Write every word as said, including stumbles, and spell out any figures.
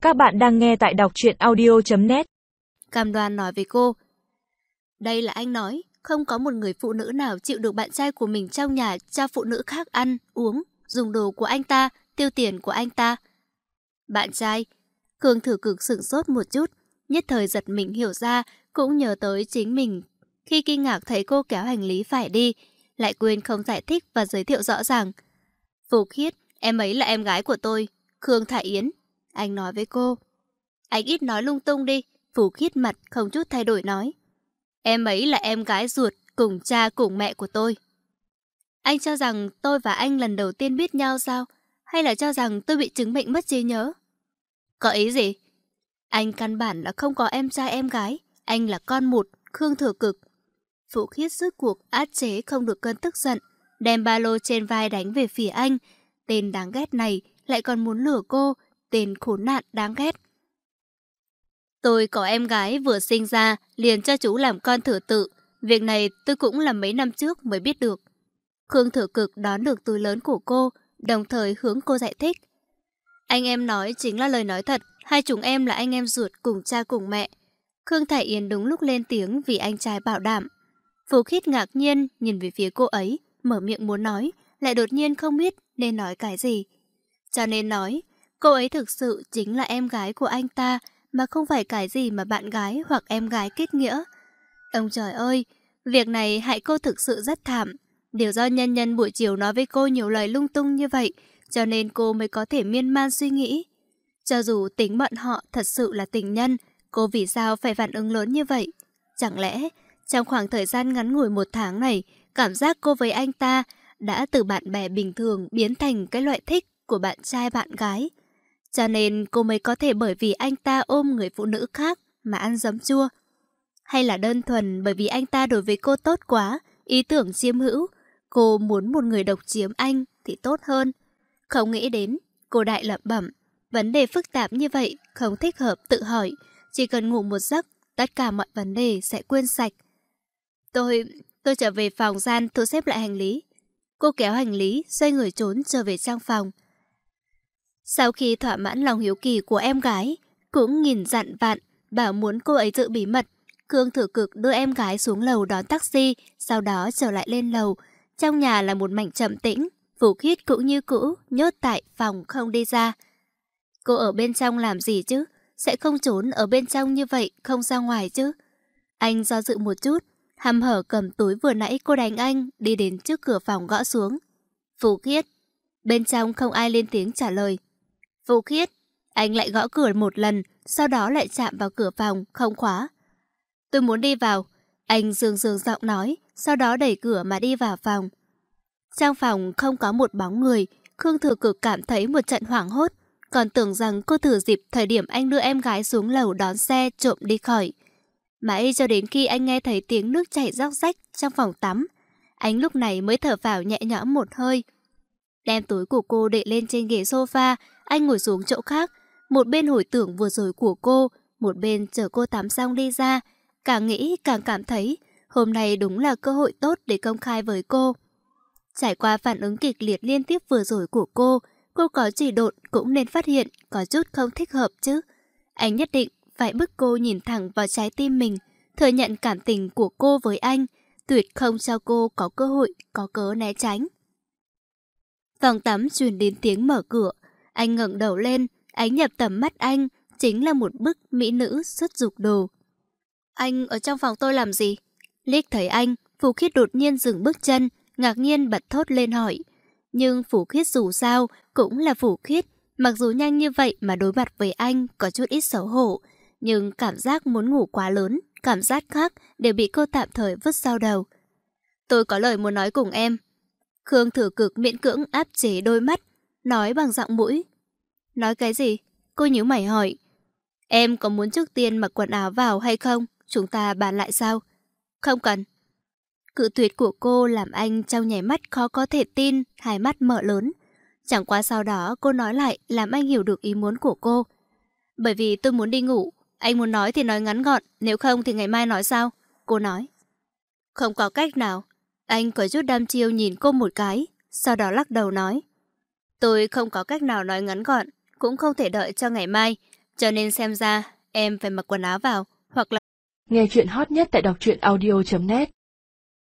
Các bạn đang nghe tại đọc truyện audio chấm net. Cam đoan nói với cô. Đây là anh nói, không có một người phụ nữ nào chịu được bạn trai của mình trong nhà cho phụ nữ khác ăn, uống, dùng đồ của anh ta, tiêu tiền của anh ta. Bạn trai? Khương Thử Cực sửng sốt một chút, nhất thời giật mình hiểu ra, cũng nhớ tới chính mình. Khi kinh ngạc thấy cô kéo hành lý phải đi, lại quên không giải thích và giới thiệu rõ ràng. Phù Khiết, em ấy là em gái của tôi, Khương Thải Yến. Anh nói với cô. Anh ít nói lung tung đi. Phù Khiết mặt không chút thay đổi nói. Em ấy là em gái ruột cùng cha cùng mẹ của tôi. Anh cho rằng tôi và anh lần đầu tiên biết nhau sao? Hay là cho rằng tôi bị chứng bệnh mất trí nhớ? Có ý gì? Anh căn bản là không có em trai em gái. Anh là con một, Khương Thừa Cực. Phù Khiết rốt cuộc át chế không được cơn tức giận, đem ba lô trên vai đánh về phía anh. Tên đáng ghét này lại còn muốn lừa cô. Tên khốn nạn đáng ghét. Tôi có em gái vừa sinh ra liền cho chú làm con thừa tự. Việc này tôi cũng là mấy năm trước mới biết được. Khương Thừa Cực đón được túi lớn của cô, đồng thời hướng cô giải thích. Anh em nói chính là lời nói thật. Hai chúng em là anh em ruột cùng cha cùng mẹ. Khương Thải Yến đúng lúc lên tiếng vì anh trai bảo đảm. Phù Khiết ngạc nhiên nhìn về phía cô ấy, mở miệng muốn nói, lại đột nhiên không biết nên nói cái gì. Cho nên nói, cô ấy thực sự chính là em gái của anh ta, mà không phải cái gì mà bạn gái hoặc em gái kết nghĩa. Ông trời ơi, việc này hại cô thực sự rất thảm. Điều do nhân nhân buổi chiều nói với cô nhiều lời lung tung như vậy, cho nên cô mới có thể miên man suy nghĩ. Cho dù tính bọn họ thật sự là tình nhân, cô vì sao phải phản ứng lớn như vậy? Chẳng lẽ, trong khoảng thời gian ngắn ngủi một tháng này, cảm giác cô với anh ta đã từ bạn bè bình thường biến thành cái loại thích của bạn trai bạn gái. Cho nên cô mới có thể bởi vì anh ta ôm người phụ nữ khác mà ăn giấm chua. Hay là đơn thuần bởi vì anh ta đối với cô tốt quá, ý tưởng chiếm hữu, cô muốn một người độc chiếm anh thì tốt hơn. Không nghĩ đến, cô đại lẩm bẩm, vấn đề phức tạp như vậy không thích hợp tự hỏi, chỉ cần ngủ một giấc, tất cả mọi vấn đề sẽ quên sạch. Tôi, tôi trở về phòng gian thu xếp lại hành lý. Cô kéo hành lý, xoay người trốn trở về trong phòng. Sau khi thỏa mãn lòng hiếu kỳ của em gái, cũng nghìn dặn vặn, bảo muốn cô ấy giữ bí mật, Khương Thừa Cực đưa em gái xuống lầu đón taxi, sau đó trở lại lên lầu. Trong nhà là một mảnh trầm tĩnh, Phù Khiết cũng như cũ, nhốt tại phòng không đi ra. Cô ở bên trong làm gì chứ? Sẽ không trốn ở bên trong như vậy, không ra ngoài chứ? Anh do dự một chút, hăm hở cầm túi vừa nãy cô đánh anh, đi đến trước cửa phòng gõ xuống. Phù Khiết. Bên trong không ai lên tiếng trả lời. Phù Khiết. Anh lại gõ cửa một lần, sau đó lại chạm vào cửa phòng, không khóa. Tôi muốn đi vào. Anh dương dương giọng nói, sau đó đẩy cửa mà đi vào phòng. Trong phòng không có một bóng người, Khương Thừa Cực cảm thấy một trận hoảng hốt, còn tưởng rằng cô thử dịp thời điểm anh đưa em gái xuống lầu đón xe trộm đi khỏi. Mãi cho đến khi anh nghe thấy tiếng nước chảy róc rách trong phòng tắm, anh lúc này mới thở phào nhẹ nhõm một hơi. Đem túi của cô để lên trên ghế sofa, anh ngồi xuống chỗ khác, một bên hồi tưởng vừa rồi của cô, một bên chờ cô tắm xong đi ra. Càng nghĩ càng cảm thấy hôm nay đúng là cơ hội tốt để công khai với cô. Trải qua phản ứng kịch liệt liên tiếp vừa rồi của cô, cô có chỉ độn cũng nên phát hiện có chút không thích hợp chứ. Anh nhất định phải bức cô nhìn thẳng vào trái tim mình, thừa nhận cảm tình của cô với anh, tuyệt không cho cô có cơ hội, có cớ né tránh. Phòng tắm truyền đến tiếng mở cửa, anh ngẩng đầu lên, ánh nhập tầm mắt anh chính là một bức mỹ nữ xuất dục đồ. Anh ở trong phòng tôi làm gì? Liếc thấy anh, Phù Khiết đột nhiên dừng bước chân, ngạc nhiên bật thốt lên hỏi. Nhưng Phù Khiết dù sao cũng là Phù Khiết, mặc dù nhanh như vậy mà đối mặt với anh có chút ít xấu hổ, nhưng cảm giác muốn ngủ quá lớn, cảm giác khác đều bị cô tạm thời vứt sau đầu. Tôi có lời muốn nói cùng em. Khương Thừa Cực miễn cưỡng áp chế đôi mắt, nói bằng giọng mũi. Nói cái gì? Cô nhíu mày hỏi. Em có muốn trước tiên mặc quần áo vào hay không? Chúng ta bàn lại sao? Không cần. Cự tuyệt của cô làm anh trong nháy mắt khó có thể tin, hai mắt mở lớn. Chẳng qua sau đó cô nói lại làm anh hiểu được ý muốn của cô. Bởi vì tôi muốn đi ngủ. Anh muốn nói thì nói ngắn gọn, nếu không thì ngày mai nói sao? Cô nói. Không có cách nào. Anh có chút đăm chiêu nhìn cô một cái, sau đó lắc đầu nói. Tôi không có cách nào nói ngắn gọn, cũng không thể đợi cho ngày mai. Cho nên xem ra em phải mặc quần áo vào, hoặc là... Nghe chuyện hot nhất tại đọc truyện audio chấm net